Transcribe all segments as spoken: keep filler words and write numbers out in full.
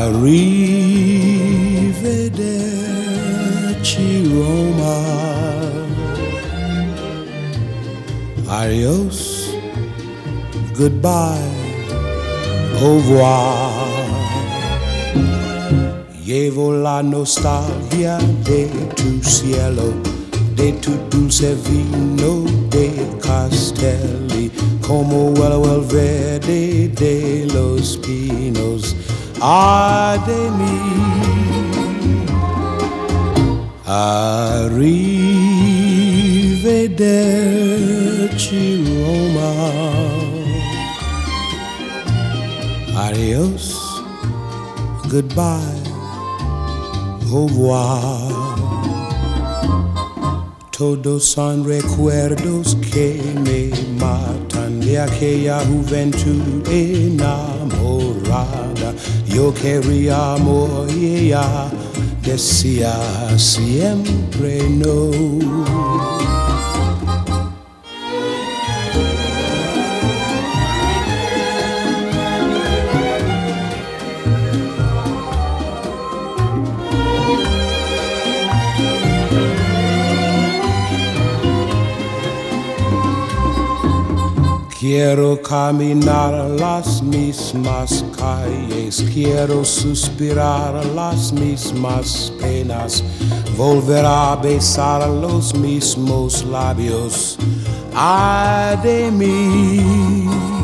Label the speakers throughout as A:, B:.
A: Arrivederci Roma, adios, goodbye, au revoir. Llevo la nostalgia de tu cielo, de tu dulce vino de castelli, como huele el verde de los pinos. Ay de mí, arrivederci Roma, adios, goodbye, au revoir. Todos son recuerdos que me matan de aquella juventud enamorada. Yo quería amor y ella decía siempre no. Quiero caminar las mismas calles, quiero suspirar las mismas penas, volver a besar los mismos labios. Ay de mí,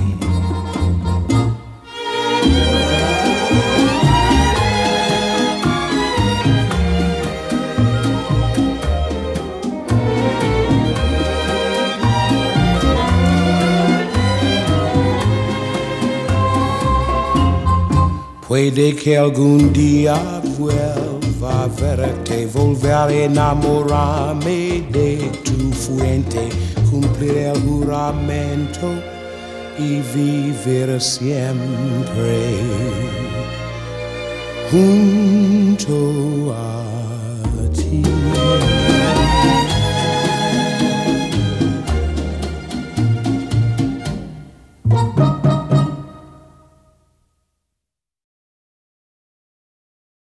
A: puede que algún día vuelva a verte, volver a enamorarme de tu fuente, cumplir el juramento y vivir siempre junto a ti.